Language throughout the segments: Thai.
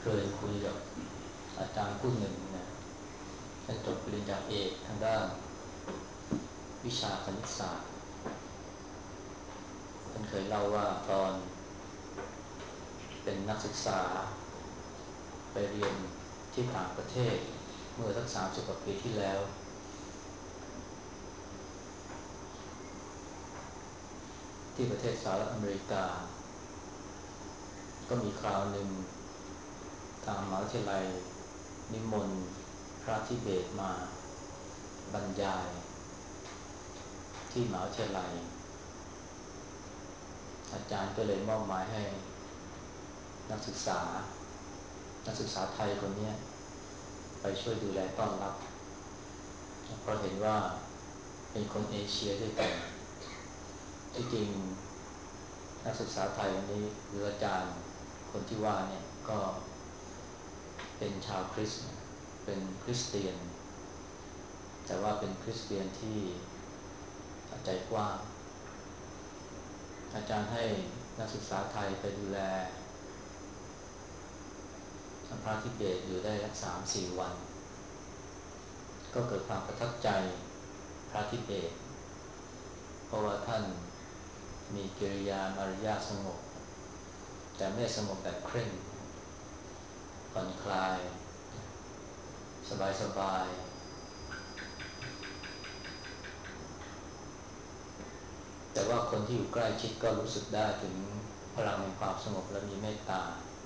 ยคุยกับอาจารย์ผู้หนึ่งนะท่านจบปริญญาเอกทางด้านวิชาคณิตศาสตร์ท่านเคยเล่าว่าตอนเป็นนักศึกษาไปเรียนที่ต่างประเทศเมื่อสัก30 กว่าปีที่แล้วที่ประเทศสหรัฐอเมริกาก็มีคราวหนึ่งทางมหาวิทยาลัยนิมนต์พระทิเบตมาบรรยายที่มหาวิทยาลัยอาจารย์ก็เลยมอบหมายให้นักศึกษาไทยคนนี้ไปช่วยดูแลต้อนรับเพราะเห็นว่าเป็นคนเอเชียด้วยกันที่จริงนักศึกษาไทยคนนี้หรืออาจารย์คนที่ว่าเนี่ยก็เป็นชาวคริสต์เป็นคริสเตียนแต่ว่าเป็นคริสเตียนที่ใจกว้างอาจารย์ให้นักศึกษาไทยไปดูแลพระทิเบตอยู่ได้รัก3-4 วันก็เกิดความประทับใจพระทิเบตเพราะว่าท่านมีกิริยามารยาทสงบแต่ไม่สงบแบบเคร่งผ่อนคลายสบายแต่ว่าคนที่อยู่ใกล้ชิดก็รู้สึกได้ถึงพลังแห่งความสงบและมีเมตตา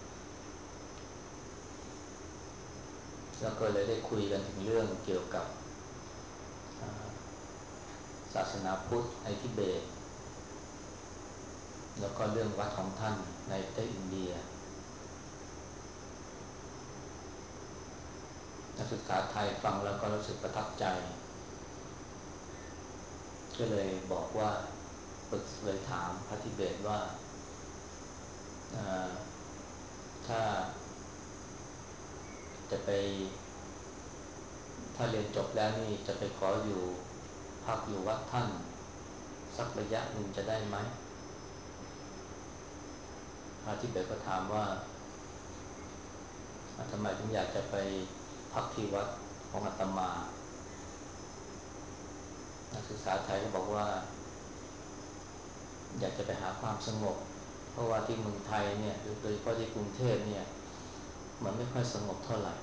แล้วก็เลยได้คุยกันถึงเรื่องเกี่ยวกับศาสนาพุทธในทิเบตแล้วก็เรื่องวัดของท่านในประเทศอินเดียนักศึกษาไทยฟังแล้วก็รู้สึกประทับใจก็เลยบอกว่าเลยถามพระทิเบตว่าถ้าจะไปถ้าเรียนจบแล้วนี่จะไปขออยู่พักอยู่วัดท่านสักระยะหนึ่งจะได้ไหมพระทิเบตก็ถามว่าทำไมถึงอยากจะไปพักที่วัดของอาตมานักศึกษาไทยก็บอกว่าอยากจะไปหาความสงบเพราะว่าที่เมืองไทยเนี่ยโดยเฉพาะที่กรุงเทพเนี่ยมันไม่ค่อยสงบเท่าไหร่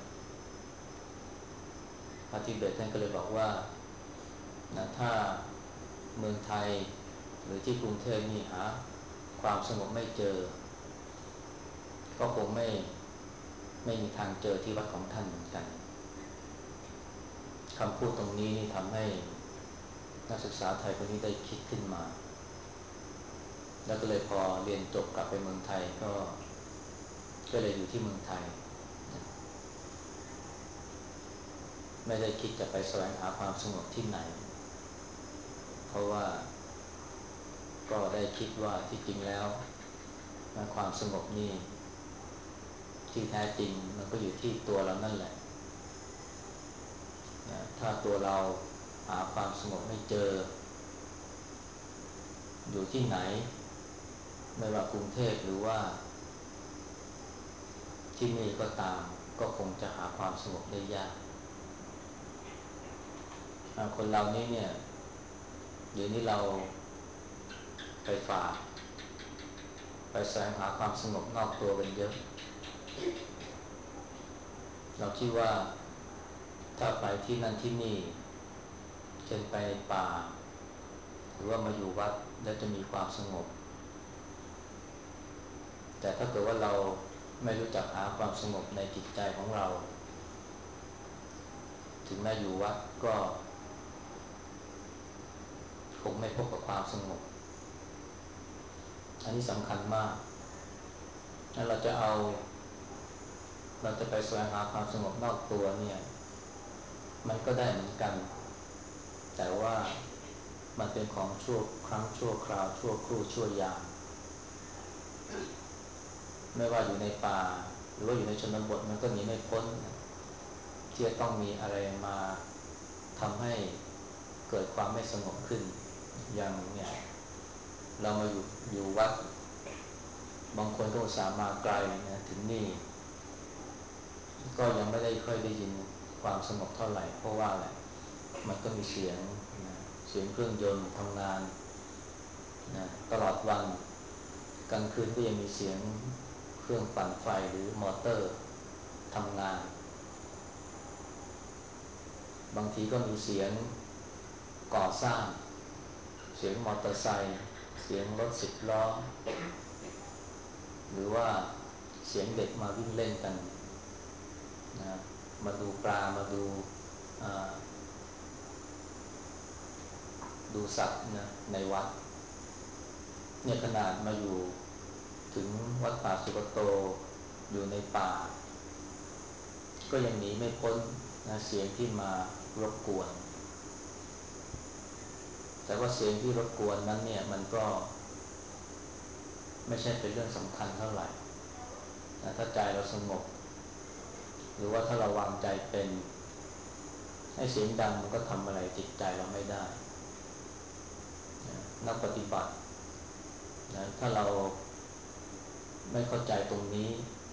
พระทิเบตท่านก็เลยบอกว่าถ้าเมืองไทยหรือที่กรุงเทพนี่หาความสงบไม่เจอก็คงไม่มีทางเจอที่วัดของท่านเหมือนกันคำพูดตรงนี้ทำให้นักศึกษาไทยคนนี้ได้คิดขึ้นมาแล้วก็เลยพอเรียนจบกลับไปเมืองไทยก็เลยอยู่ที่เมืองไทยไม่ได้คิดจะไปแสวงหาความสงบที่ไหนเพราะว่าก็ได้คิดว่าที่จริงแล้วความสงบนี่ที่แท้จริงมันก็อยู่ที่ตัวเรานั่นแหละถ้าตัวเราหาความสงบไม่เจออยู่ที่ไหนไม่ว่ากรุงเทพหรือว่าที่นี่ก็ตามก็คงจะหาความสงบได้ยากคนเรานี้เนี่ยเดี๋ยวนี้เราไปแสวงหาความสงบนอกตัวกันเยอะเราคิดว่าถ้าไปที่นั่นที่นี่เช่นไปในป่าหรือว่ามาอยู่วัดแล้วจะมีความสงบแต่ถ้าเกิดว่าเราไม่รู้จักหาความสงบในจิตใจของเราถึงแม้อยู่วัดก็คงไม่พบกับความสงบอันนี้สำคัญมากถ้าเราจะไปแสวงหาความสงบนอกตัวเนี่ยมันก็ได้เหมือนกันแต่ว่ามันเป็นของชั่วครั้งชั่วคราวชั่วครู่ชั่วยามไม่ว่าอยู่ในป่าหรือว่าอยู่ในชนบทมันก็หนีไม่พ้นที่จะต้องมีอะไรมาทำให้เกิดความไม่สงบขึ้นอย่างเนี่ยเรามาอยู่วัดบางคนก็อุตส่าห์มาไกลนะถึงนี่ก็ยังไม่ได้ค่อยได้ยินความสงบเท่าไหร่เพราะว่าอะไรมันก็มีเสียงนะเสียงเครื่องยนต์ทำงานนะตลอดวันกลางคืนก็ยังมีเสียงเครื่องปั่นไฟหรือมอเตอร์ทำงานบางทีก็มีเสียงก่อสร้างเสียงมอเตอร์ไซค์เสียงรถสิบล้อหรือว่าเสียงเด็กมาวิ่งเล่นกันนะมาดูปลามาดูอ่าดูสัตว์นะในวัดเนี่ยขนาดมาอยู่ถึงวัดป่าสุกโตอยู่ในป่าก็ยังหนีไม่พ้นนะเสียงที่มารบกวนแต่ว่าเสียงที่รบกวนนั้นเนี่ยมันก็ไม่ใช่เป็นเรื่องสำคัญเท่าไหร่นะถ้าใจเราสงบหรือว่าถ้าเราวางใจเป็นให้เสียงดังมันก็ทำอะไรจิตใจเราไม่ได้นะนักปฏิบัตินะถ้าเราไม่เข้าใจตรงนี้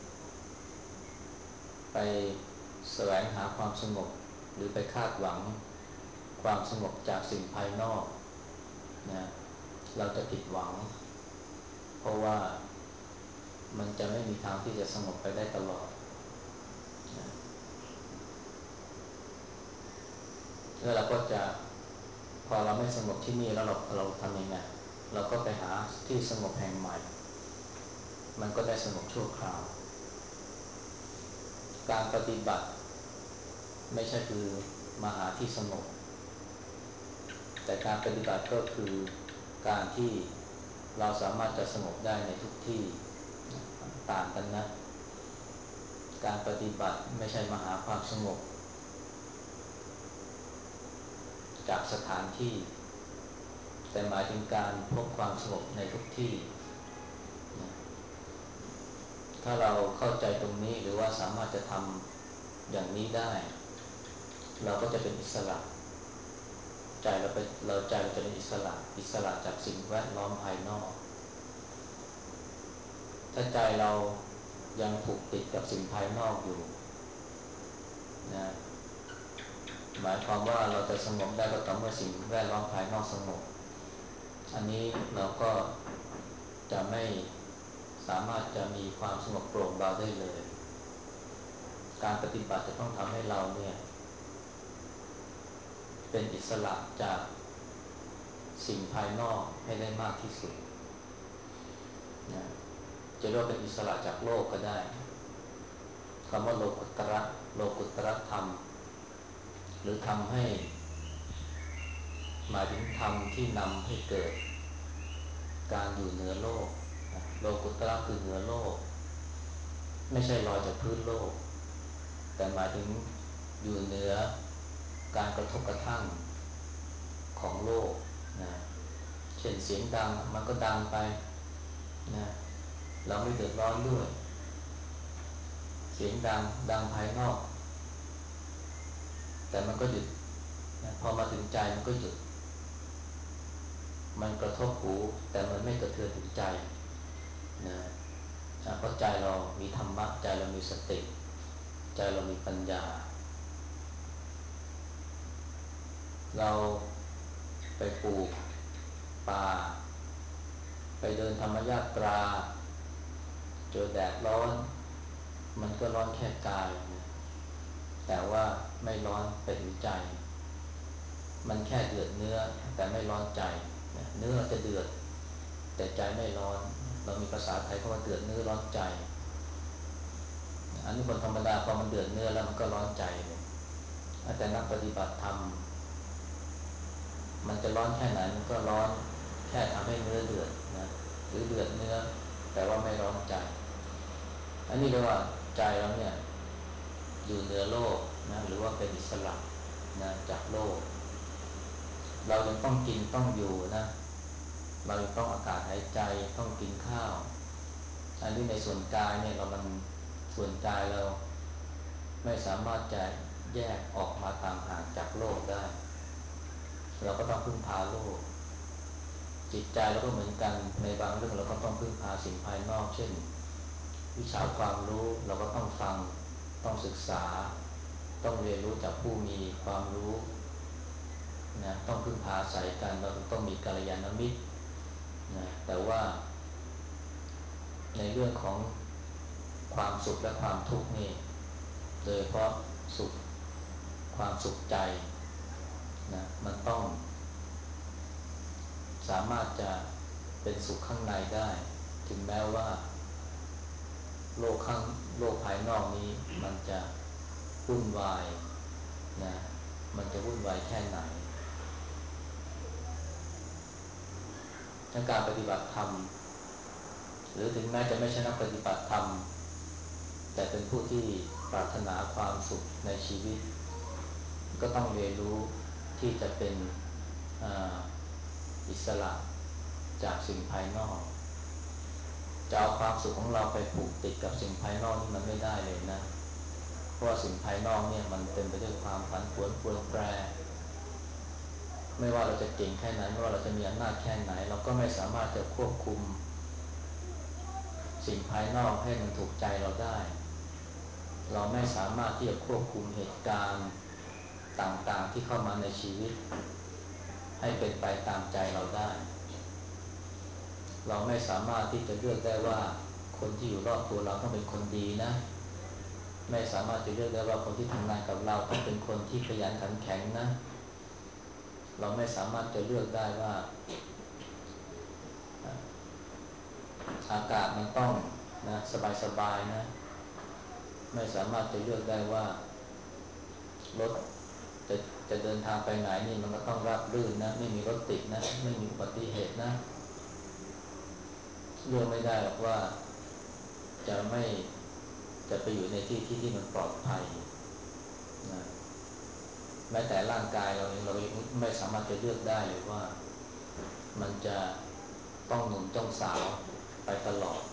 ไปแสวงหาความสงบหรือไปคาดหวังความสงบจากสิ่งภายนอกนะเราจะผิดหวังเพราะว่ามันจะไม่มีทางที่จะสงบไปได้ตลอดนะแล้วเราก็จะพอเราไม่สงบที่นี่แล้วเราทำยังไงเราก็ไปหาที่สงบแห่งใหม่มันก็ได้สงบชั่วคราวการปฏิบัติไม่ใช่คือมาหาที่สงบแต่การปฏิบัติก็คือการที่เราสามารถจะสงบได้ในทุกที่ต่างกันนะการปฏิบัติไม่ใช่มาหาความสงบจากสถานที่แต่หมายถึงการพบความสงบในทุกที่นะถ้าเราเข้าใจตรงนี้หรือว่าสามารถจะทำอย่างนี้ได้เราก็จะเป็นอิสระใจเราใจเราจะเป็นอิสระจากสิ่งแวดล้อมภายนอกถ้าใจเรายังผูกติดกับสิ่งภายนอกอยู่นะหมายความว่าเราจะสงบได้ก็ต่อเมื่อสิ่งแวดล้อมภายนอกสงบอันนี้เราก็จะไม่สามารถจะมีความสงบโปร่งเบาได้เลยการปฏิบัติจะต้องทำให้เราเนี่ยเป็นอิสระจากสิ่งภายนอกให้ได้มากที่สุดนะจะเรียกว่าเป็นอิสระจากโลกก็ได้คำว่าโลกุตระธรรมหรือทำให้หมายถึงธรรมที่นำให้เกิดการอยู่เหนือโลกโลกุตระคือเหนือโลกไม่ใช่ลอยจากพื้นโลกแต่หมายถึงอยู่เหนือการกระทบกระทั่งของโลกนะเช่นเสียงดังมันก็ดังไปนะเราไม่เดือดร้อนด้วยเสียงดังภายนอกแต่มันก็หยุดนะพอมาถึงใจมันก็หยุดมันกระทบหูแต่มันไม่กระเทือนถึงใจนะเพราะใจเรามีธรรมะใจเรามีสติใจเรามีปัญญาเราไปปลูกป่าไปเดินธรรมยาตราเจอแดดร้อนมันก็ร้อนแค่กายนะแต่ว่าไม่ร้อนไปถึงใจมันแค่เดือดเนื้อแต่ไม่ร้อนใจนะเนื้อจะเดือดแต่ใจไม่ร้อนเรามีภาษาไทยคำว่าเดือดเนื้อร้อนใจอันนี้คนธรรมดาพอมันเดือดเนื้อแล้วมันก็ร้อนใจเลยแต่นักปฏิบัติธรรมมันจะร้อนแค่ไหนมันก็ร้อนแค่ทำให้เนื้อเดือดนะหรือเดือดเนื้อแต่ว่าไม่ร้อนใจอันนี้เรียกว่าใจเราเนี่ยอยู่เหนือโลกนะหรือว่าเป็นอิสระนะจากโลกเรายังต้องกินต้องอยู่นะเรายังต้องอากาศหายใจต้องกินข้าวอันนี้ในส่วนกายเนี่ยส่วนกายเราไม่สามารถจะแยกออกมาต่างหากจากโลกได้เราก็ต้องพึ่งพาโลกจิตใจเราก็เหมือนกันในบางเรื่องเราก็ต้องพึ่งพาสิ่งภายนอกเช่นวิชาความรู้เราก็ต้องฟังต้องศึกษาต้องเรียนรู้จากผู้มีความรู้นะต้องพึ่งพาอาศัยกันเราต้องมีกัลยาณมิตรนะแต่ว่าในเรื่องของความสุขและความทุกข์นี่โดยเฉพาะสุขความสุขใจนะมันต้องสามารถจะเป็นสุขข้างในได้ถึงแม้ว่าโลกภายนอกนี้มันจะวุ่นวายนะมันจะวุ่นวายแค่ไหนการปฏิบัติธรรมหรือถึงแม้จะไม่ใช่นักปฏิบัติธรรมแต่เป็นผู้ที่ปรารถนาความสุขในชีวิตก็ต้องเรียนรู้ที่จะเป็นอิสระจากสิ่งภายนอกจะเอาความสุขของเราไปผูกติดกับสิ่งภายนอกนี่มันไม่ได้เลยนะเพราะว่าสิ่งภายนอกเนี่ยมันเต็มไปด้วยความผันผวนปรวนแปรไม่ว่าเราจะเก่งแค่ไหนไม่ว่าเราจะมีอำนาจแค่ไหนเราก็ไม่สามารถจะควบคุมสิ่งภายนอกให้มันถูกใจเราได้เราไม่สามารถที่จะควบคุมเหตุการณ์ต่างๆที่เข้ามาในชีวิตให้เป็นไปตามใจเราได้เราไม่สามารถที่จะเลือกได้ว่าคนที่อยู่รอบตัวเราต้องเป็นคนดีนะไม่สามารถจะเลือกได้ว่าคนที่ทำงานกับเราต้องเป็นคนที่ขยันขันแข็งนะเราไม่สามารถจะเลือกได้ว่าอากาศมันต้องนะสบายๆนะไม่สามารถจะเลือกได้ว่ารถจะจะเดินทางไปไหนนี่มันก็ต้องราบรื่นนะไม่มีรถติดนะไม่มีอุบัติเหตุนะเลือกไม่ได้หรอกว่าจะไปอยู่ในที่มันปลอดภัยนะแม้แต่ร่างกายเราเองเราไม่สามารถจะเลือกได้เลยว่ามันจะต้องหนุ่มต้องสาวไปตลอด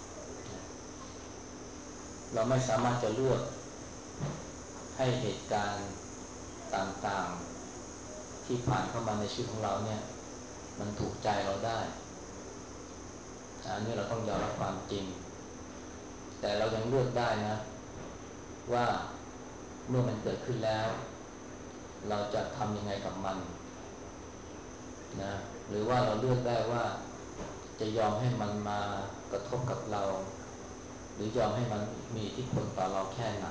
เราไม่สามารถจะเลือกให้เหตุการณ์ต่างๆที่ผ่านเข้ามาในชีวิตของเราเนี่ยมันถูกใจเราได้อันนี้เราต้องยอมรับความจริงแต่เรายังเลือกได้นะว่าเมื่อมันเกิดขึ้นแล้วเราจะทำยังไงกับมันนะหรือว่าเราเลือกได้ว่าจะยอมให้มันมากระทบกับเราหรือยอมให้มันมีอิทธิพลต่อเราแค่ไหน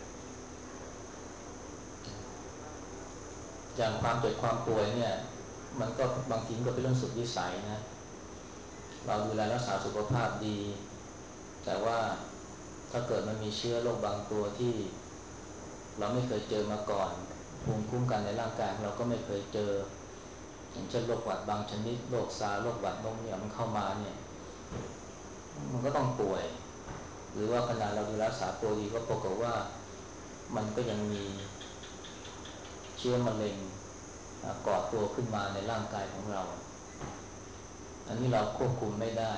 อย่างความเจ็บความป่วยเนี่ยมันก็บางทีก็เป็นเรื่องสุดวิสัยนะเราดูแลรักษาสุขภาพดีแต่ว่าถ้าเกิดมันมีเชื้อโรคบางตัวที่เราไม่เคยเจอมาก่อนภูมิคุ้มกันในร่างกายเราก็ไม่เคยเจออย่างเช่นโรคหวัดบางชนิดโรคซาร์โรคหวัดนกเนี่ยมันเข้ามาเนี่ยมันก็ต้องป่วยหรือว่าขณะเราดูรักษาตัวดีก็ปรากฏว่ามันก็ยังมีเชื้อมะเร็งก่อตัวขึ้นมาในร่างกายของเราอันนี้เราควบคุมไม่ได้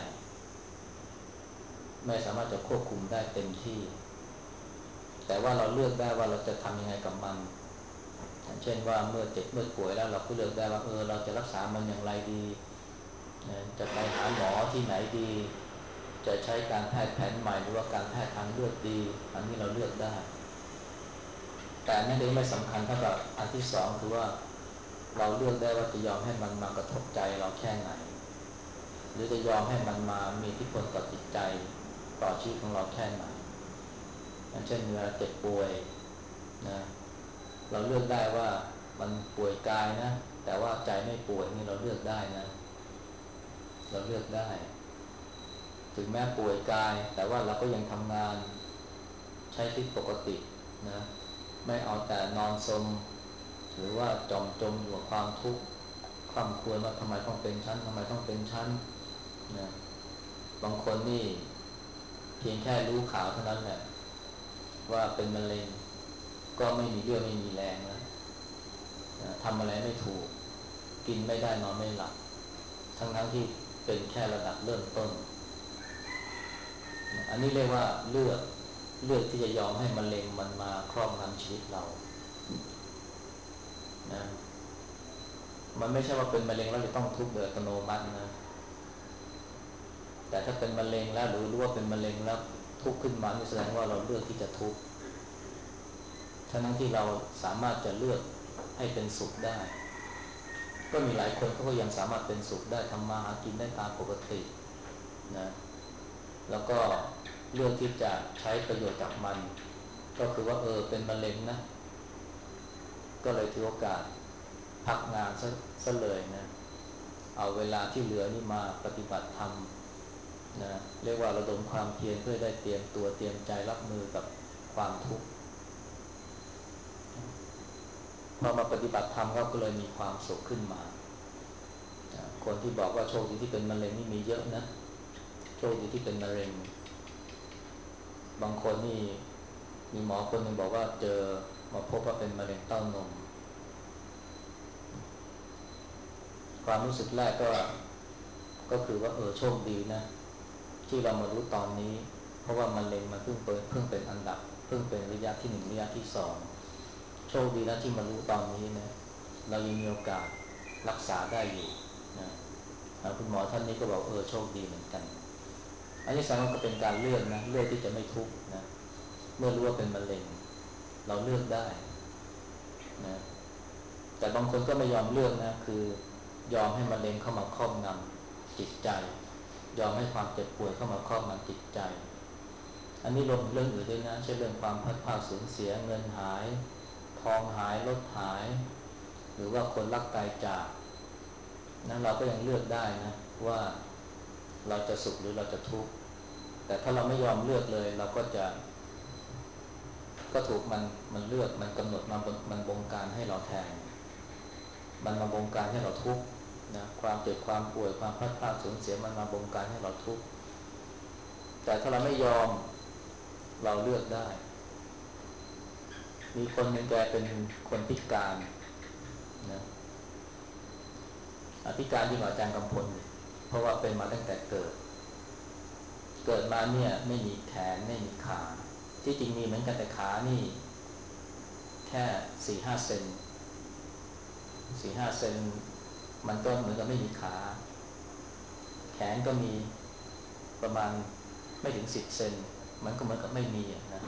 ไม่สามารถจะควบคุมได้เต็มที่แต่ว่าเราเลือกได้ว่าเราจะทำยังไงกับมันอย่างเช่นว่าเมื่อเจ็บเมื่อป่วยแล้วเราก็เลือกได้ว่าเราจะรักษามันอย่างไรดีจะไปหาหมอที่ไหนดีจะใช้การแพทย์แผนใหม่หรือว่าการแพทย์ทางเลือกดีอันนี้เราเลือกได้แต่นั่นเองไม่สำคัญเท่ากับอันที่สองคือว่าเราเลือกได้ว่าจะยอมให้มันมากระทบใจเราแค่ไหนหรือจะยอมให้มันมามีอิทธิพลต่อจิตใจต่อชีวิตของเราแค่ไหนอย่างเช่นเวลาเจ็บป่วยนะเราเลือกได้ว่ามันป่วยกายนะแต่ว่าใจไม่ป่วยนี่เราเลือกได้นะเราเลือกได้ถึงแม้ป่วยกายแต่ว่าเราก็ยังทำงานใช้ชีวิตปกตินะไม่เอาแต่นอนสมหรือว่าจมอยู่กับความทุกข์ความควรว่าทำไมต้องเป็นชั้นทำไมต้องเป็นชั้นนะบางคนนี่เพียงแค่รู้ข่าวเท่านั้นแหละว่าเป็นมะเร็งก็ไม่มีเรี่ยวไม่มีแรงแล้วทำอะไรไม่ถูกกินไม่ได้นอนไม่หลับทั้งที่เป็นแค่ระดับเริ่มต้นอันนี้เรียกว่าเลือกที่จะยอมให้มะเร็งมันมาครอบงำชีวิตเรานะมันไม่ใช่ว่าเป็นมะเร็งแล้วจะต้องทุกข์โดยอัตโนมัตินะแต่ถ้าเป็นมะเร็งแล้วหรือรู้ว่าเป็นมะเร็งแล้วทุกข์ขึ้นมานี่แสดงว่าเราเลือกที่จะทุกข์ทั้งที่เราสามารถจะเลือกให้เป็นสุขได้ก็มีหลายคนเขาก็ยังสามารถเป็นสุขได้ทำมาหากินได้ตามปกตินะแล้วก็เลือกที่จะใช้ประโยชน์จากมันก็คือว่าเป็นมะเร็งนะก็เลยถือโอกาสพักงานซะเลยนะเอาเวลาที่เหลือนี่มาปฏิบัติธรรมนะเรียกว่าระดมความเพียรเพื่อได้เตรียมตัวเตรียมใจรับมือกับความทุกข์พอมาปฏิบัติธรรมก็เลยมีความสุขขึ้นมาคนที่บอกว่าโชคดีที่เป็นมะเร็งนี่มีเยอะนะโชคดีที่เป็นมะเร็งบางคนนี่มีหมอคนหนึ่งบอกว่าเจอมาพบว่าเป็นมะเร็งเต้านมความรู้สึกแรกก็คือว่าโชคดีนะที่เรามารู้ตอนนี้เพราะว่ามะเร็งมันเพิ่งเป็นอันดับเพิ่งเป็นระยะที่1ระยะที่2โชคดีนะที่มารู้ตอนนี้นะเรายังมีโอกาสรักษาได้อยู่นะคุณหมอท่านนี้ก็บอกโชคดีเหมือนกันอันนี้แสดงว่าก็เป็นการเลือกนะเลือกที่จะไม่ทุกข์นะเมื่อรู้ว่าเป็นมะเร็งเราเลือกได้นะแต่บางคนก็ไม่ยอมเลือกนะคือยอมให้มะเร็งเข้ามาครอบงำจิตใจยอมให้ความเจ็บป่วยเข้ามาครอบงำจิตใจอันนี้รวมถึงเรื่องอื่นด้วยนะเช่นเรื่องความพัดพลาดสูญเสียเงินหายทองหายรถหายหรือว่าคนรักตายจากนั้นเราก็ยังเลือกได้นะว่าเราจะสุขหรือเราจะทุกข์แต่ถ้าเราไม่ยอมเลือกเลยเราก็ถูกมันเลือกมันกำหนดมันบงการให้เราแทนมันมาบงการให้เราทุกข์นะความเจ็บความป่วยความพลาดพลาดสูญเสียมันมาบงการให้เราทุกข์แต่ถ้าเราไม่ยอมเราเลือกได้มีคนหนึ่งแกเป็นคนพิการนะพิการยิ่งกว่าอาจารย์กำพลเพราะว่าเป็นมาตั้งแต่เกิดมาเนี่ยไม่มีแขนไม่มีขาที่จริงมีเหมือนกันแต่ขานี่แค่4-5 เซน4-5 เซนมันก็เหมือนกับไม่มีขาแขนก็มีประมาณไม่ถึง10 เซนมันก็เหมือนกับไม่มีนะ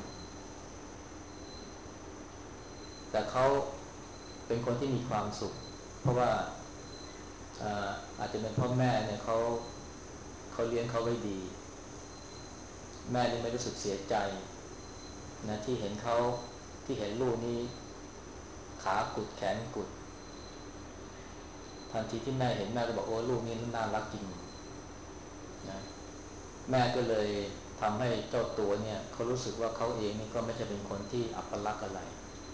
แต่เขาเป็นคนที่มีความสุขเพราะว่าอาจจะเป็นพ่อแม่เนี่ยเขาเลี้ยงเขาไว้ดีแม่นี่ไม่รู้สึกเสียใจนะที่เห็นลูกนี่ขากุดแขนกุดทันทีที่แม่เห็นแม่ก็บอกโอ้ลูกนี่น่ารักจริงนะแม่ก็เลยทำให้เจ้าตัวเนี่ยเขารู้สึกว่าเขาเองนี่ก็ไม่ใช่เป็นคนที่อัปลักษณ์อะไร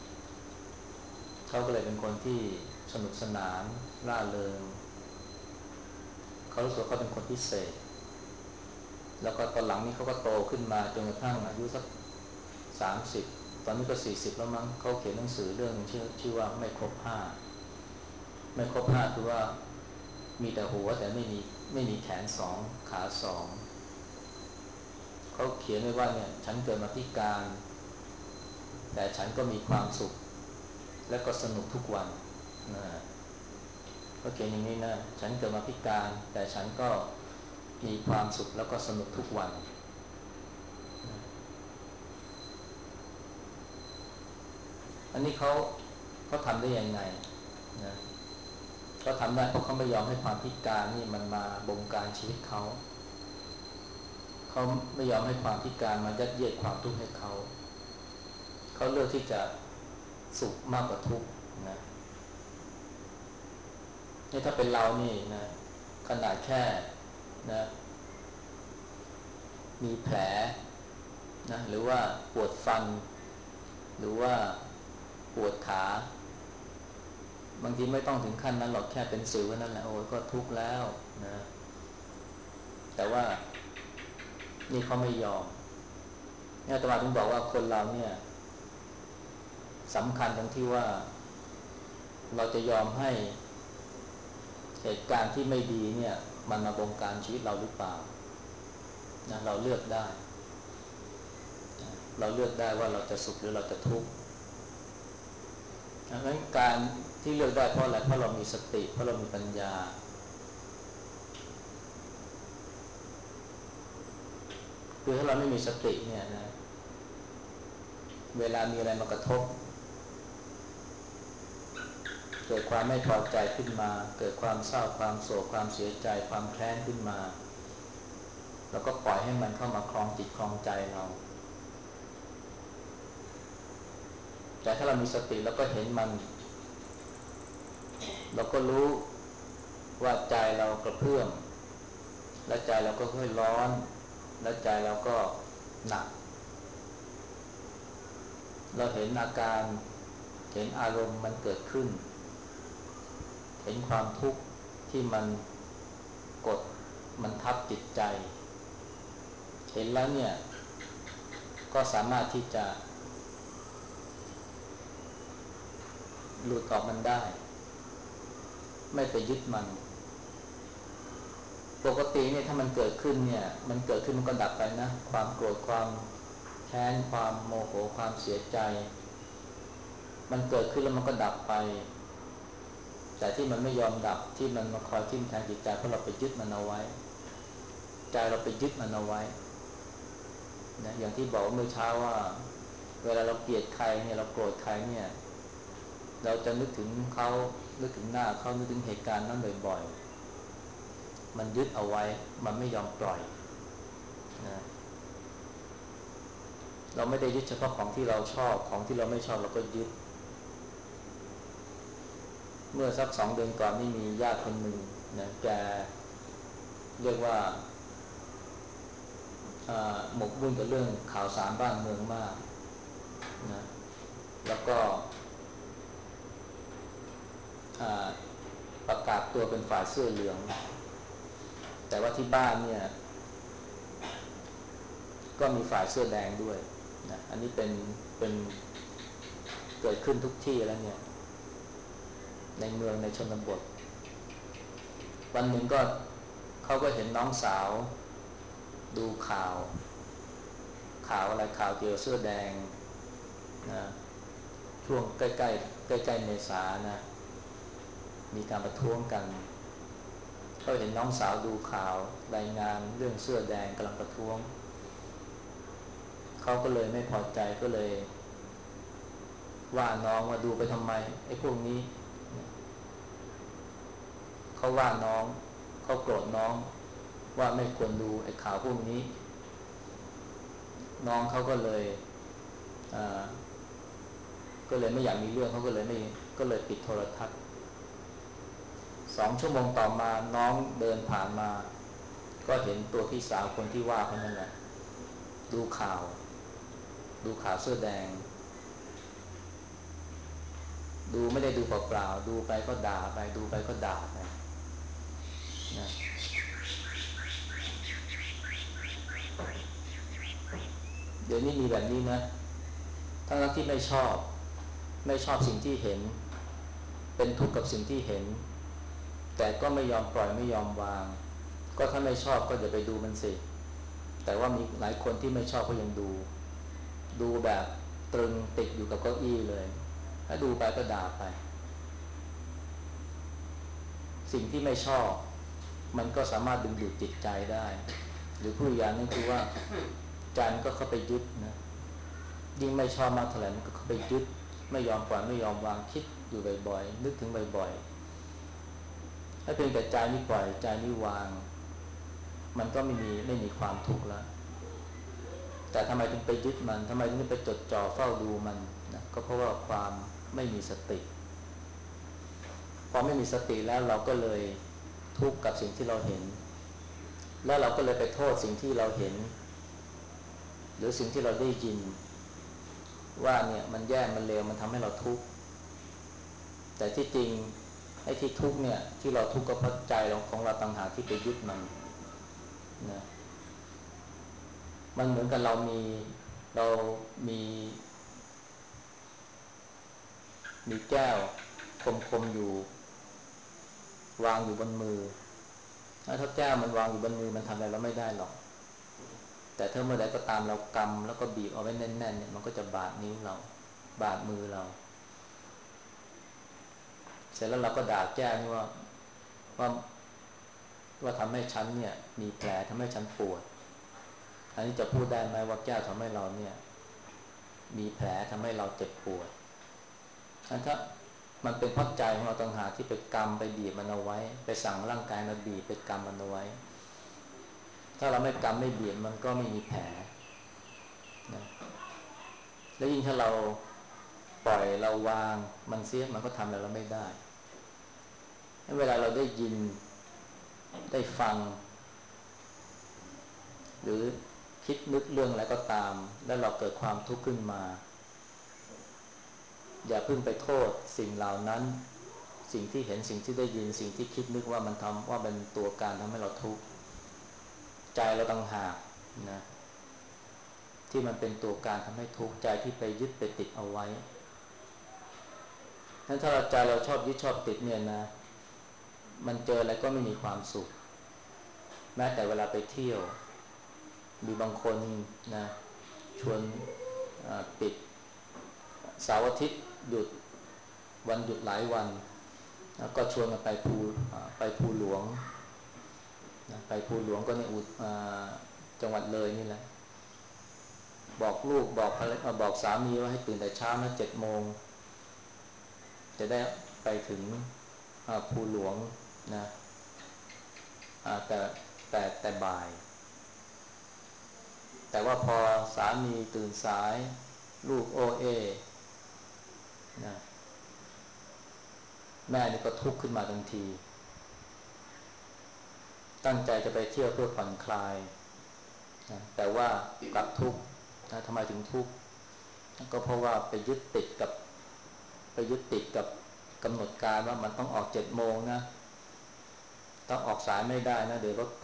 เขาก็เลยเป็นคนที่สนุกสนานร่าเริงเขารู้สึกเขาเป็นคนพิเศษแล้วก็ตอนหลังนี้เขาก็โตขึ้นมาจนกระทั่งอายุสัก30ตอนนี้ก็40แล้วมั้งเขาเขียนหนังสือเรื่องชื่อว่าไม่ครบห้าคือว่ามีแต่หัวแต่ไม่มีแขน2ขา2เขาเขียนไว้ว่าเนี่ยฉันเกิดมาพิการแต่ฉันก็มีความสุขและก็สนุกทุกวันนะเขาเขียนอย่างนี้นะฉันเกิดมาพิการแต่ฉันก็มีความสุขแล้วก็สนุกทุกวันนะอันนี้เขาทำได้ยังไงนะเขาทำได้เพราะเขาไม่ยอมให้ความพิการนี่มันมาบงการชีวิตเขาไม่ยอมให้ความพิการมายัดเยียดความทุกข์ให้เขาเลือกที่จะสุขมากกว่าทุกข์นะนี่ถ้าเป็นเรานี่นะขนาดแค่นะมีแผลนะหรือว่าปวดฟันหรือว่าปวดขาบางทีไม่ต้องถึงขั้นนั้นหรอกแค่เป็นสิวนั่นแหละโอ้ยก็ทุกข์แล้วนะแต่ว่านี่เขาไม่ยอมเนี่ยอาตมาถึงบอกว่าคนเราเนี่ยสำคัญตรงที่ว่าเราจะยอมให้เหตุการณ์ที่ไม่ดีเนี่ยมันมาบงการชีวิตเราหรือเปล่านะเราเลือกได้เราเลือกได้ว่าเราจะสุขหรือเราจะทุกข์ดังนั้นการที่เลือกได้เพราะอะไรเพราะเรามีสติเพราะเรามีปัญญาคือถ้าเราไม่มีสติเนี่ยนะเวลามีอะไรมากระทบเกิดความไม่พอใจขึ้นมาเกิดความเศร้าความโศกความเสียใจความแค้นขึ้นมาแล้วก็ปล่อยให้มันเข้ามาครองจิตครองใจเราแต่ถ้าเรามีสติแล้วก็เห็นมันเราก็รู้ว่าใจเรากระเพื่อมและใจเราก็ค่อยร้อนและใจเราก็หนักเราเห็นอาการเห็นอารมณ์มันเกิดขึ้นเห็นความทุกข์ที่มันกดมันทับจิตใจเห็นแล้วเนี่ยก็สามารถที่จะหลุดออกมันได้ไม่ไปยึดมันปกติเนี่ยถ้ามันเกิดขึ้นเนี่ยมันเกิดขึ้นมันก็ดับไปนะความโกรธความแค้นความโมโหความเสียใจมันเกิดขึ้นแล้วมันก็ดับไปแต่ที่มันไม่ยอมดับที่มันมาคอยทิ่มแทงจิตใจเพราะเราไปยึดมันเอาไว้ใจเราไปยึดมันเอาไว้นะอย่างที่บอกเมื่อเช้าว่าเวลาเราเกลียดใครเนี่ยเราโกรธใครเนี่ยเราจะนึกถึงเขานึกถึงหน้าเขานึกถึงเหตุการณ์นั้นบ่อยๆมันยึดเอาไว้มันไม่ยอมปล่อยนะเราไม่ได้ยึดเฉพาะของที่เราชอบของที่เราไม่ชอบเราก็ยึดเมื่อสัก2 เดือนก่อนนี่มีญาติคนหนึ่งนะแกเรียกว่าหมกมุ่นกับเรื่องข่าวสารบ้านเมืองมากนะแล้วก็ประกาศตัวเป็นฝ่ายเสื้อเหลืองแต่ว่าที่บ้านเนี่ยก็มีฝ่ายเสื้อแดงด้วยนะอันนี้เป็นเกิดขึ้นทุกที่แล้วเนี่ยในเมืองในชนบทวันหนึ่งก็เขาก็เห็นน้องสาวดูข่าวอะไรข่าวเกี่ยวเสื้อแดงนะช่วงใกล้เมษานะมีการประท้วงกันเขาเห็นน้องสาวดูข่าวรายงานเรื่องเสื้อแดงกำลังประท้วงเขาก็เลยไม่พอใจก็เลยว่าน้องว่าดูไปทำไมไอ้พวกนี้เขาว่าน้องเขาโกรธน้องว่าไม่ควรดูไอ้ข่าวพวกนี้น้องเขาก็เลยอ่าก็เลยไม่อยากมีเรื่องเขาก็เลยไม่ก็เลยปิดโทรทัศน์2 ชั่วโมงต่อมาน้องเดินผ่านมาก็เห็นตัวพี่สาวคนที่ว่าเขานั่นแหละดูข่าวเสื้อแดงดูไม่ได้ดูเปล่าๆดูไปก็ด่าไปดูไปก็ด่าไปนะเดี๋ยวนี้มีแบบนี้นะทั้งที่ไม่ชอบสิ่งที่เห็นเป็นทุกข์กับสิ่งที่เห็นแต่ก็ไม่ยอมปล่อยไม่ยอมวางก็ถ้าไม่ชอบก็อย่าไปดูมันสิแต่ว่ามีหลายคนที่ไม่ชอบก็ยังดูแบบตรึงติดอยู่กับเก้าอี้เลยถ้าดูไปก็ด่าไปสิ่งที่ไม่ชอบมันก็สามารถดึงดูดจิตใจได้หรือผู้อย่างนึงคือว่าใจมันก็เข้าไปยึดนะยิ่งไม่ชอบมากเท่าไหร่มันก็เข้าไปยึดไม่ยอมปล่อยไม่ยอมวางคิดอยู่บ่อยๆนึกถึงบ่อยๆถ้าเพียงแต่ใจนี่ปล่อยใจนี่วางมันก็ไม่มีความทุกข์แล้วแต่ทำไมถึงไปยึดมันทำไมถึงไปจดจ่อเฝ้าดูมันนะก็เพราะว่าความไม่มีสติพอไม่มีสติแล้วเราก็เลยทุกข์กับสิ่งที่เราเห็นแล้วเราก็เลยไปโทษสิ่งที่เราเห็นหรือสิ่งที่เราได้ยินว่าเนี่ยมันแย่มันเลวมันทำให้เราทุกข์แต่ที่จริงไอ้ที่ทุกข์เนี่ยที่เราทุกข์ก็เพราะใจของเราต่างหากที่ไปยึดมันนะมันเหมือนกับเรามีมีแก้วคมๆอยู่วางอยู่บนมือถ้าแก้วมันวางอยู่บนมือมันทำอะไรเราไม่ได้หรอกแต่ถ้าเมื่อใดก็ตามเรากำแล้วก็บีบเอาไว้แน่นๆเนี่ยมันก็จะบาดนิ้วเราบาดมือเราเสร็จแล้วเราก็ด่าแก้วนี่ว่าว่าทำให้ฉันเนี่ยมีแผลทำให้ฉันปวดอันนี้จะพูดได้ไหมว่าแก้วทำให้เราเนี่ยมีแผลทำให้เราเจ็บปวดถ้ามันเป็นเพราะใจของเราต่างหากที่ไปกรรมไปบีบมันเอาไว้ไปสั่งร่างกายมาบีบไปกรรมมันเอาไว้ถ้าเราไม่กรรมไม่บีบมันก็ไม่มีแผลนะแล้วยิ่งถ้าเราปล่อยเราวางมันเสียมันก็ทำอะไรเราไม่ได้เวลาเราได้ยินได้ฟังหรือคิดนึกเรื่องอะไรก็ตามแล้วเราเกิดความทุกข์ขึ้นมาอย่าเพิ่งไปโทษสิ่งเหล่านั้นสิ่งที่เห็นสิ่งที่ได้ยินสิ่งที่คิดนึกว่ามันทำว่าเป็นตัวการทำให้เราทุกข์ใจเราต่างหากนะที่มันเป็นตัวการทำให้ทุกข์ใจที่ไปยึดไปติดเอาไว้ถ้าเราใจเราชอบยึดชอบติดเนี่ยนะมันเจออะไรก็ไม่มีความสุขแม้แต่เวลาไปเที่ยวมีบางคนนะชวนปิดเสาร์อาทิตย์หยุดวันหยุดหลายวันแล้วก็ชวนกันไปภูหลวงนะไปภูหลวงก็ในจังหวัดเลยนี่แหละบอกลูกบอกสามีว่าให้ตื่นแต่เช้านะ7 โมงจะได้ไปถึงภูหลวงนะแต่บ่ายแต่ว่าพอสามีตื่นสายลูกโอเอนะแม่นี่ก็ทุกข์ขึ้นมาทันทีตั้งใจจะไปเที่ยวเพื่อผ่อนคลายนะแต่ว่ากลับทุกข์นะทำไมถึงทุกข์ก็เพราะว่าไปยึดติดกับกำหนดการว่ามันต้องออก7 โมงนะต้องออกสายไม่ได้นะ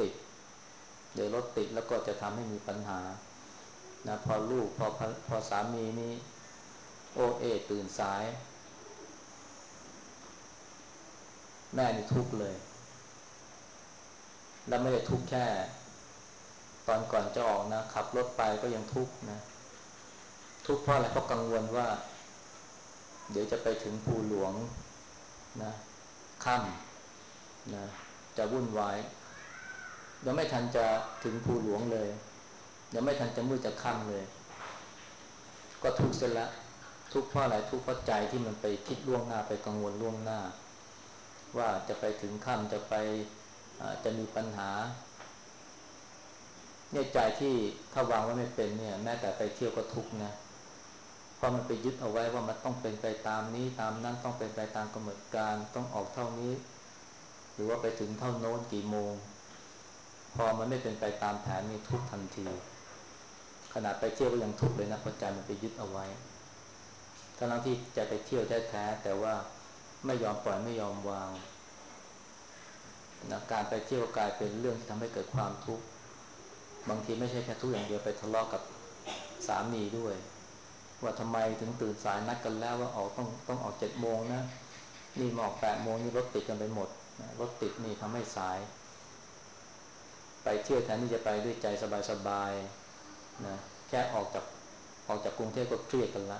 เดี๋ยวรถติดแล้วก็จะทำให้มีปัญหานะพอลูกพอสามีนี่โอเอตื่นสายแม่นี่ทุกข์เลยแล้วไม่ได้ทุกข์แค่ตอนก่อนจะออกนะขับรถไปก็ยังทุกข์นะทุกข์เพราะอะไรเพราะกังวลว่าเดี๋ยวจะไปถึงภูหลวงนะค่ำนะจะวุ่นวายยังไม่ทันจะถึงภูหลวงเลยยังไม่ทันจะมืดจะค่ำเลยก็ทุกข์เสียแล้วทุกข์เพราะอะไรทุกข์เพราะใจที่มันไปคิดล่วงหน้าไปกังวลล่วงหน้าว่าจะไปถึงค่ำจะมีปัญหาเนี่ยใจที่ถ้าวางไว้ไม่เป็นเนี่ยแม้แต่ไปเที่ยวก็ทุกข์นะเพราะมันไปยึดเอาไว้ว่ามันต้องเป็นไปตามนี้ตามนั้นต้องเป็นไปตามกำหนดการต้องออกเท่านี้หรือว่าไปถึงเท่าโน้นกี่โมงพอมันไม่เป็นไปตามแผนนี่ทุกข์ทันทีขนาดไปเที่ยวก็ยังทุกข์เลยนะเพราะใจมันไปยึดเอาไว้ทั้งที่จะไปเที่ยวแท้ๆแต่ว่าไม่ยอมปล่อยไม่ยอมวางนะการไปเที่ยวกลายเป็นเรื่องที่ทำให้เกิดความทุกข์บางทีไม่ใช่แค่ทุกข์อย่างเดียวไปทะเลาะกับสามีด้วยว่าทำไมถึงตื่นสายนัดกันแล้วว่าต้องออก7 โมงนะนี่มาออก8 โมงนี่รถติดกันไปหมดนะรถติดนี่ทำให้สายไปเที่ยวแทนที่จะไปด้วยใจสบายๆนะแค่ออกจากกรุงเทพก็เครียดกันละ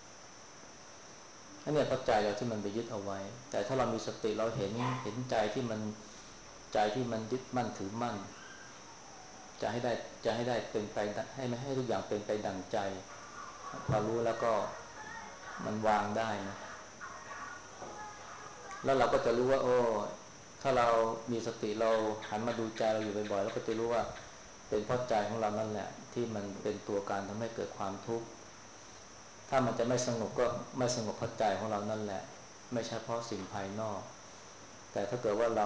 อันนี้ปัจจัยเราที่มันไปยึดเอาไว้แต่ถ้าเรามีสติเราเห็นใจที่มันยึดมั่นถือมั่นจะให้ได้เป็นไปให้ทุกอย่างเป็นไปดังใจพอรู้แล้วก็มันวางได้นะแล้วเราก็จะรู้ว่าโอ้ถ้าเรามีสติเราหันมาดูใจเราอยู่บ่อยๆแล้วก็จะรู้ว่าเป็นเพราะใจของเรานั่นแหละที่มันเป็นตัวการทำให้เกิดความทุกข์ถ้ามันจะไม่สงบก็ไม่สงบเพราะใจของเรานั่นแหละไม่ใช่เพราะสิ่งภายนอกแต่ถ้าเกิดว่า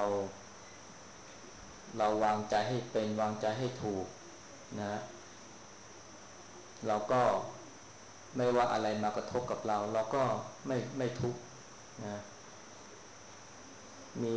เราวางใจให้เป็นวางใจให้ถูกนะเราก็ไม่ว่าอะไรมากระทบกับเราเราก็ไม่ทุกข์นะมี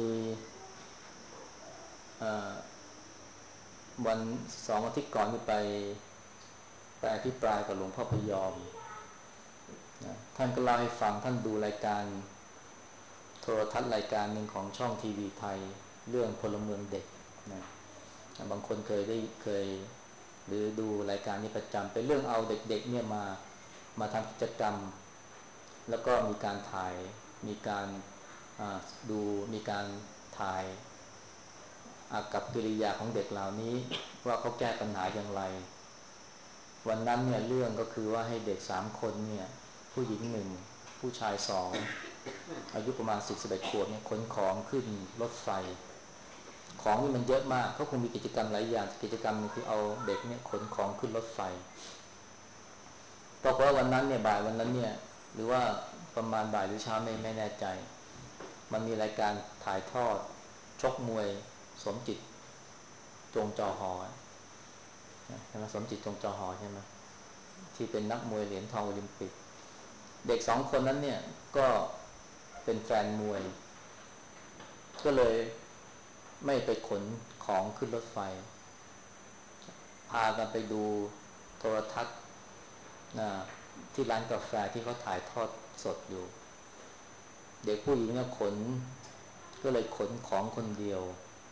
วัน2 อาทิตย์ก่อนที่ไปอภิปรายกับหลวงพ่อพยอมนะท่านก็เล่าให้ฟังท่านดูรายการโทรทัศน์รายการหนึ่งของช่องทีวีไทยเรื่องพลเมืองเด็กนะบางคนเคยหรือดูรายการนี้ประจำเป็นเรื่องเอาเด็กๆเนี่ยมาทำกิจกรรมแล้วก็มีการถ่ายมีการดูมีการถ่ายอากับกิริยาของเด็กเหล่านี้ว่าเขาแก้ปัญหาอย่างไรวันนั้นเนี่ยเรื่องก็คือว่าให้เด็ก3 คนเนี่ยผู้หญิง1ผู้ชาย2 อายุประมาณ10-11 ขวบเนี่ยขนของขึ้นรถไฟของนี่มันเยอะมากเขาคงมีกิจกรรมหลายอย่างกิจกรรมนึงคือเอาเด็กเนี่ยขนของขึ้นรถไฟปรากฏว่าวันนั้นเนี่ยบ่ายวันนั้นเนี่ยหรือว่าประมาณบ่ายหรือเช้าไม่แน่ใจมันมีรายการถ่ายทอดชกมวยสมจิตจงจอหอใช่ไหมสมจิตจงจอหอใช่ไหมที่เป็นนักมวยเหรียญทองโอลิมปิกเด็ก2 คนนั้นเนี่ยก็เป็นแฟนมวยก็เลยไม่ไปขนของขึ้นรถไฟพากันไปดูโทรทัศน์ที่ร้านกาแฟที่เขาถ่ายทอดสดอยู่เด็กผู้หญิงเนี่ยก็เลยขนของคนเดียว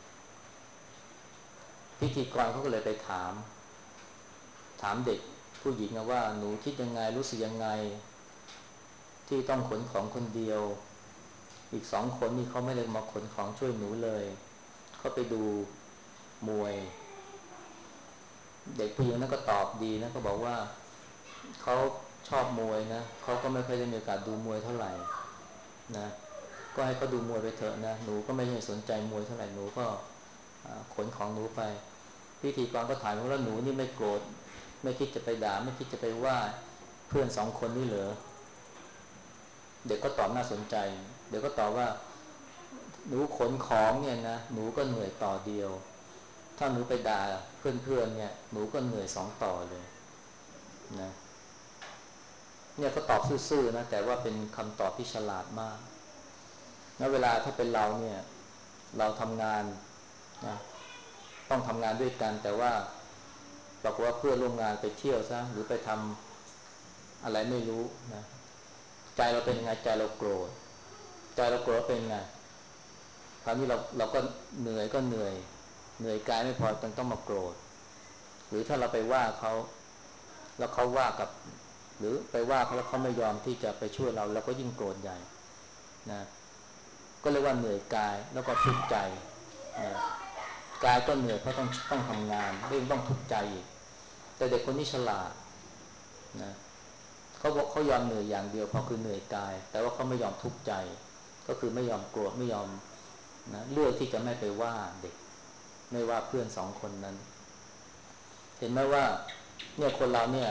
พิธีกรเขาก็เลยไปถามเด็กผู้หญิงนะว่าหนูคิดยังไงรู้สึกยังไงที่ต้องขนของคนเดียวอีก2 คนนี่เขาไม่ได้มาขนของช่วยหนูเลยเขาไปดูมวยเด็กผู้หญิงนั้นก็ตอบดีนะก็บอกว่าเขาชอบมวยนะเขาก็ไม่ค่อยได้มีโอกาสดูมวยเท่าไหร่นะก็ให้เขาดูมวยไปเถอะนะหนูก็ไม่ได้สนใจมวยเท่าไหร่หนูก็ขนของหนูไปพิธีกรก็ถามว่าหนูนี่ไม่โกรธไม่คิดจะไปด่าไม่คิดจะไปว่าเพื่อน2 คนนี่เหรอเด็กก็ตอบน่าสนใจเด็กก็ตอบว่าหนูขนของเนี่ยนะหนูก็เหนื่อยต่อเดียวถ้าหนูไปด่าเพื่อนๆเนี่ยหนูก็เหนื่อย2 ต่อเลยนะเนี่ยก็ตอบซื่อๆนะแต่ว่าเป็นคำตอบที่ฉลาดมากแล้วเวลาถ้าเป็นเราเนี่ยเราทำงานนะต้องทำงานด้วยกันแต่ว่าบอกว่าเพื่อนร่วมงานไปเที่ยวซะหรือไปทำอะไรไม่รู้นะใจเราเป็นยังไงใจเราโกรธเป็นไงคราวนี้เราก็เหนื่อยเหนื่อยกายไม่พอต้องมาโกรธหรือถ้าเราไปว่าเขาแล้วเขาว่ากับหรือไปว่าเขาแล้วเขาไม่ยอมที่จะไปช่วยเราก็ยิ่งโกรธใหญ่นะก็เรียกว่าเหนื่อยกายแล้วก็ทุกข์ใจนะกายก็เหนื่อยเพราะต้องทำงานเรื่องต้องทุกข์ใจอีกแต่เด็กคนนี้ฉลาดนะเขาบอกเขายอมเหนื่อยอย่างเดียวพอคือเหนื่อยกายแต่ว่าเขาไม่ยอมทุกข์ใจก็คือไม่ยอมโกรธไม่ยอมนะเลือกที่จะไม่ไปว่าเด็กไม่ว่าเพื่อน2 คนนั้นเห็นไหมว่าเนี่ยคนเราเนี่ย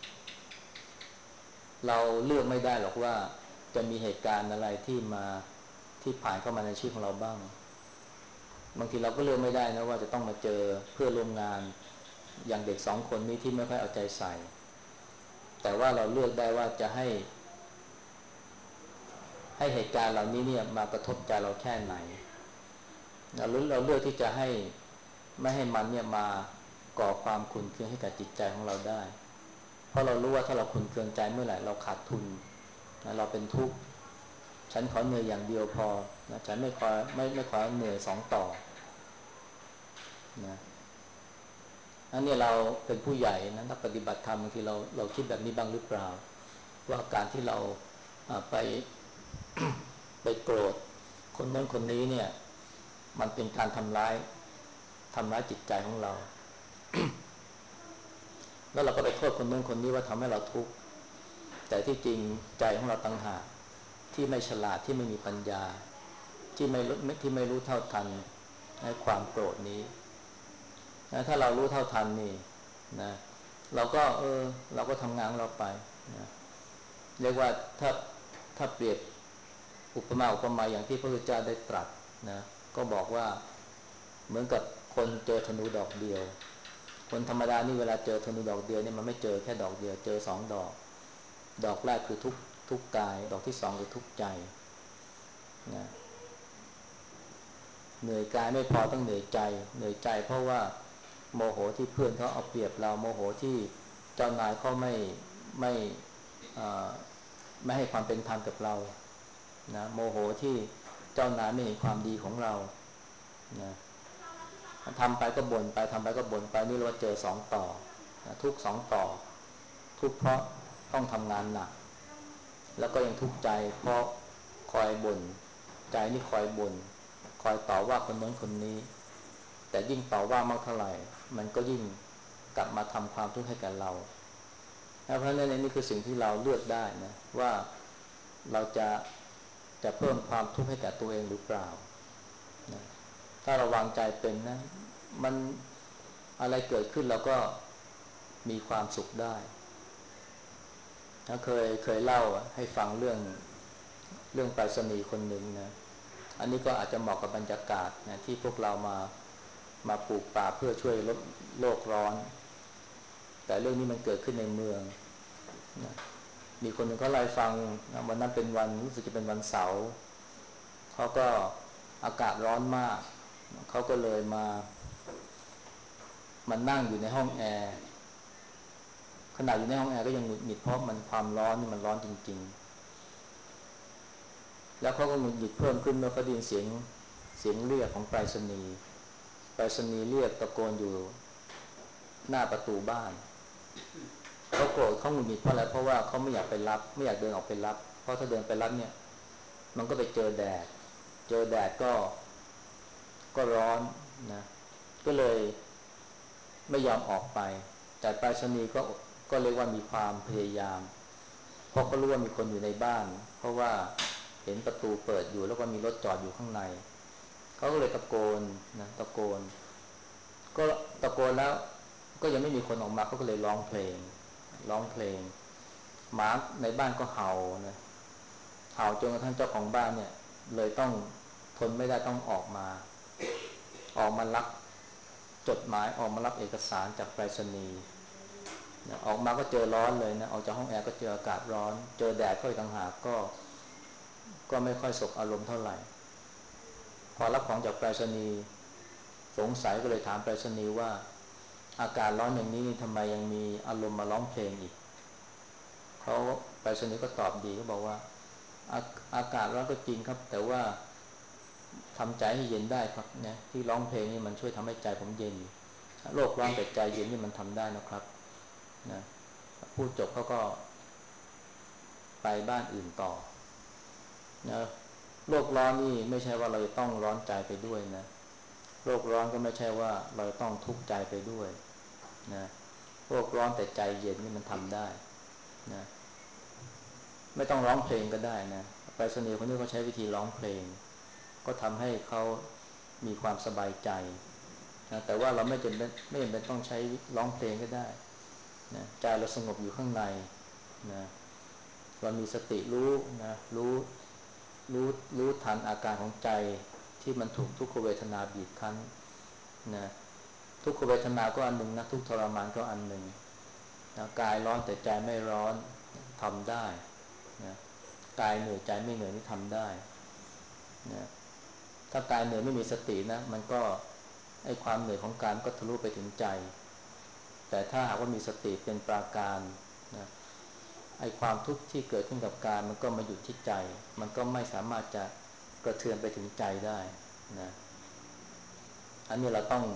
เราเลือกไม่ได้หรอกว่าจะมีเหตุการณ์อะไรที่ผ่านเข้ามาในชีวิตของเราบ้างบางทีเราก็เลือกไม่ได้นะว่าจะต้องมาเจอเพื่อนร่วมงานอย่างเด็ก2 คนนี้ที่ไม่ค่อยเอาใจใส่แต่ว่าเราเลือกได้ว่าจะให้เหตุการณ์เหล่านี้เนี่ยมากระทบใจเราแค่ไหนเราเลือกที่จะไม่ให้มันเนี่ยมาก่อความขุ่นเคืองให้กับจิตใจของเราได้เพราะเรารู้ว่าถ้าเราขุ่นเคืองใจเมื่อไหร่เราขาดทุนนะเราเป็นทุกข์ฉันขอเหนื่อยอย่างเดียวพอนะฉันไม่ขอเหนื่อย2 ต่อนะอันนี้เราเป็นผู้ใหญ่นะนักปฏิบัติธรรมบางทีเราคิดแบบนี้บ้างหรือเปล่าว่าการที่เราไปไปโกรธคนนั้นคนนี้เนี่ยมันเป็นการทำร้ายจิตใจของเราแล้วเราก็ไปโทษคนนั้นคนนี้ว่าทำให้เราทุกข์แต่ที่จริงใจของเราต่างหากที่ไม่ฉลาดที่ไม่มีปัญญาที่ไม่รู้เท่าทันในความโกรธนี้นะถ้าเรารู้เท่าทันนี่นะเราก็ทำงานของเราไปนะเรียกว่าถ้าเปรียบอุปมาอย่างที่พระพุทธเจ้าได้ตรัสนะก็บอกว่าเหมือนกับคนเจอธนูดอกเดียวคนธรรมดานี่เวลาเจอธนูดอกเดียวเนี่ยมันไม่เจอแค่ดอกเดียวเจอ2 ดอกดอกแรกคือทุกกายดอกที่2คือทุกใจนะเหนื่อยกายไม่พอต้องเหนื่อยใจเพราะว่าโมโหที่เพื่อนเขาเอาเปรียบเราโมโหที่เจ้านายเขาไม่ไม่ให้ความเป็นธรรมกับเรานะโมโหที่เจ้านายไม่เห็นความดีของเรานะทำไปก็บ่นไปทำไปก็บ่นไปนี่เราเจอ2 ต่อนะทุก2 ต่อทุกเพราะต้องทำงานหนักแล้วก็ยังทุกข์ใจเพราะคอยบ่นใจนี่คอยบ่นคอยต่อว่าคนโน้นคนนี้แต่ยิ่งต่อว่ามากเท่าไหร่มันก็ยิ่งกลับมาทำความทุกข์ให้กับเราเพราะฉะนั้นนี่คือสิ่งที่เราเลือกได้นะว่าเราจะจะเพิ่มความทุกข์ให้แก่ตัวเองหรือเปล่านะถ้าเราวางใจเป็นนะมันอะไรเกิดขึ้นเราก็มีความสุขได้นะเคยเล่าให้ฟังเรื่องไปรษณีย์คนหนึ่งนะอันนี้ก็อาจจะเหมาะกับบรรยากาศนะที่พวกเรามาปลูกป่าเพื่อช่วยลดโลกร้อนแต่เรื่องนี้มันเกิดขึ้นในเมืองนะมีคนหนึ่งเขาเล่าให้ฟังนะวันนั้นเป็นวันรู้สึกจะเป็นวันเสาร์เขาก็อากาศร้อนมากเขาก็เลยมานั่งอยู่ในห้องแอร์ขณะอยู่ในห้องแอร์ก็ยังหงุดหงิดเพราะมันความร้อนนี่มันร้อนจริงๆแล้วเขาก็หงุดหงิดเพิ่มขึ้นเมื่อเขาได้ยินเสียงเรียกของไปรษณีย์เรียกตะโกนอยู่หน้าประตูบ้านเขาโกรธเขาหงุดหงิดเพราะอะไรเพราะว่าเขาไม่อยากไปรับไม่อยากเดินออกไปรับเพราะถ้าเดินไปรับเนี่ยมันก็ไปเจอแดดก็ร้อนนะก็เลยไม่ยอมออกไปแต่ไปรษณีย์ก็เรียกว่ามีความพยายามเพราะเขารู้ว่ามีคนอยู่ในบ้านเพราะว่าเห็นประตูเปิดอยู่แล้วก็มีรถจอดอยู่ข้างในเขาก็เลยตะโกนนะตะโกนก็ตะโกนแล้วก็ยังไม่มีคนออกมาเขาก็เลยร้องเพลงหมาในบ้านก็เห่านะเห่าจนกระทั่งเจ้าของบ้านเนี่ยเลยต้องทนไม่ได้ต้องออกมารับจดหมายออกมารับเอกสารจากไปรษณีย์ออกมาก็เจอร้อนเลยนะออกจากห้องแอร์ก็เจออากาศร้อนเจอแดดก็อีกต่างหากก็ไม่ค่อยสบอารมณ์เท่าไหร่พอรับของจากไปรษณีย์สงสัยก็เลยถามไปรษณีย์ว่าอากาศร้อนอย่างนี้ทำไมยังมีอารมณ์มาร้องเพลงอีกเขาไปรษณีย์ก็ตอบดีก็บอกว่าอากาศร้อนก็จริงครับแต่ว่าทำใจให้เย็นได้ครับเนี่ยที่ร้องเพลงนี่มันช่วยทำให้ใจผมเย็นโลกร้อนแต่ใจเย็นนี่มันทำได้นะครับนะพูดจบเขาก็ไปบ้านอื่นต่อนะโลกร้อนนี่ไม่ใช่ว่าเราจะต้องร้อนใจไปด้วยนะโลกร้อนก็ไม่ใช่ว่าเราต้องทุกข์ใจไปด้วยนะโลกร้อนแต่ใจเย็นนี่มันทำได้นะไม่ต้องร้องเพลงก็ได้นะไปรษณีย์คนนี้ก็ใช้วิธีร้องเพลงก็ทำให้เขามีความสบายใจนะแต่ว่าเราไม่จำเป็นต้องใช้ร้องเพลงก็ได้นะใจเราสงบอยู่ข้างในนะเรามีสติรู้นะรู้ทันอาการของใจที่มันถูกทุกขเวทนาบีบคั้นนะทุกขเวทนาก็อันหนึ่งนะทุกทรมานก็อันหนึ่งนะกายร้อนแต่ใจไม่ร้อนทำได้นะกายเหนื่อยใจไม่เหนื่อยนี่ทำได้นะถ้ากายเหนื่อยไม่มีสตินะมันก็ไอ้ความเหนื่อยของกายมันก็ทะลุไปถึงใจแต่ถ้าหากว่ามีสติเป็นปราการนะไอ้ความทุกข์ที่เกิดขึ้นกับกายมันก็มาหยุดที่ใจมันก็ไม่สามารถจะกระเทือนไปถึงใจได้นะอันนี้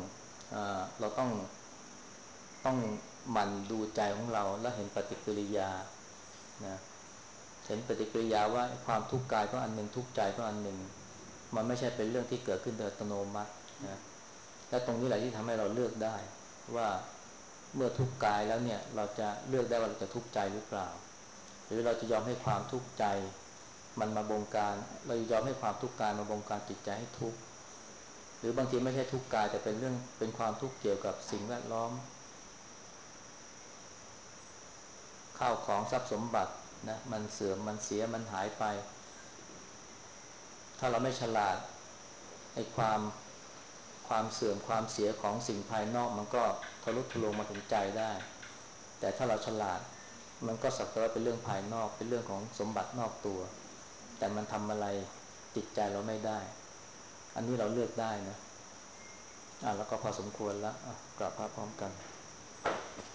เราต้องหมั่นดูใจของเราแล้วเห็นปฏิกิริยานะเห็นปฏิกิริยาว่าความทุกข์กายก็อันหนึ่งทุกข์ใจก็อันหนึ่งมันไม่ใช่เป็นเรื่องที่เกิดขึ้นโดยอัตโนมัตินะและตรงนี้แหละที่ทำให้เราเลือกได้ว่าเมื่อทุกข์กายแล้วเนี่ยเราจะเลือกได้ว่าเราจะทุกข์ใจหรือเปล่าหรือเราจะยอมให้ความทุกข์ใจมันมาบงการเรายอมให้ความทุกข์กายมาบงการจิตใจให้ทุกข์หรือบางทีไม่ใช่ทุกข์กายแต่เป็นความทุกข์เกี่ยวกับสิ่งแวดล้อมข้าวของทรัพย์สมบัตินะมันเสื่อมมันเสียมันหายไปถ้าเราไม่ฉลาดไอ้ความเสื่อมความเสียของสิ่งภายนอกมันก็ทะลุทะลวงมาถึงใจได้แต่ถ้าเราฉลาดมันก็สักแต่ว่าเป็นเรื่องภายนอกเป็นเรื่องของสมบัตินอกตัวแต่มันทำอะไรจิตใจเราไม่ได้อันนี้เราเลือกได้นะแล้วก็พอสมควรแล้วกลับมาพร้อมกัน